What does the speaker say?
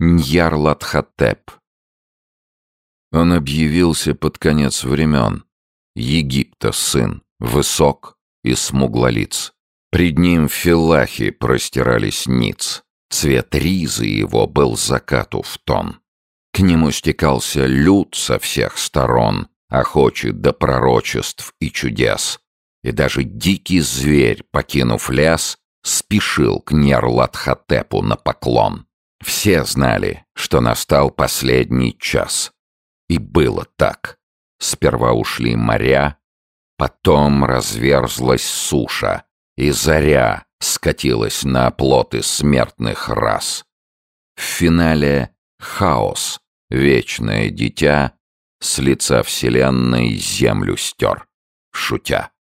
Ньярлатхотеп. Он объявился под конец времен. Египта сын, высок и смуглолиц. Пред ним филлахи простирались ниц. Цвет ризы его был закату в тон. К нему стекался люд со всех сторон, охочий до пророчеств и чудес. И даже дикий зверь, покинув лес, спешил к Ньярлатхотепу на поклон. Все знали, что настал последний час. И было так. Сперва ушли моря, потом разверзлась суша, и заря скатилась на оплоты смертных рас. В финале хаос, вечное дитя, с лица вселенной землю стер, шутя.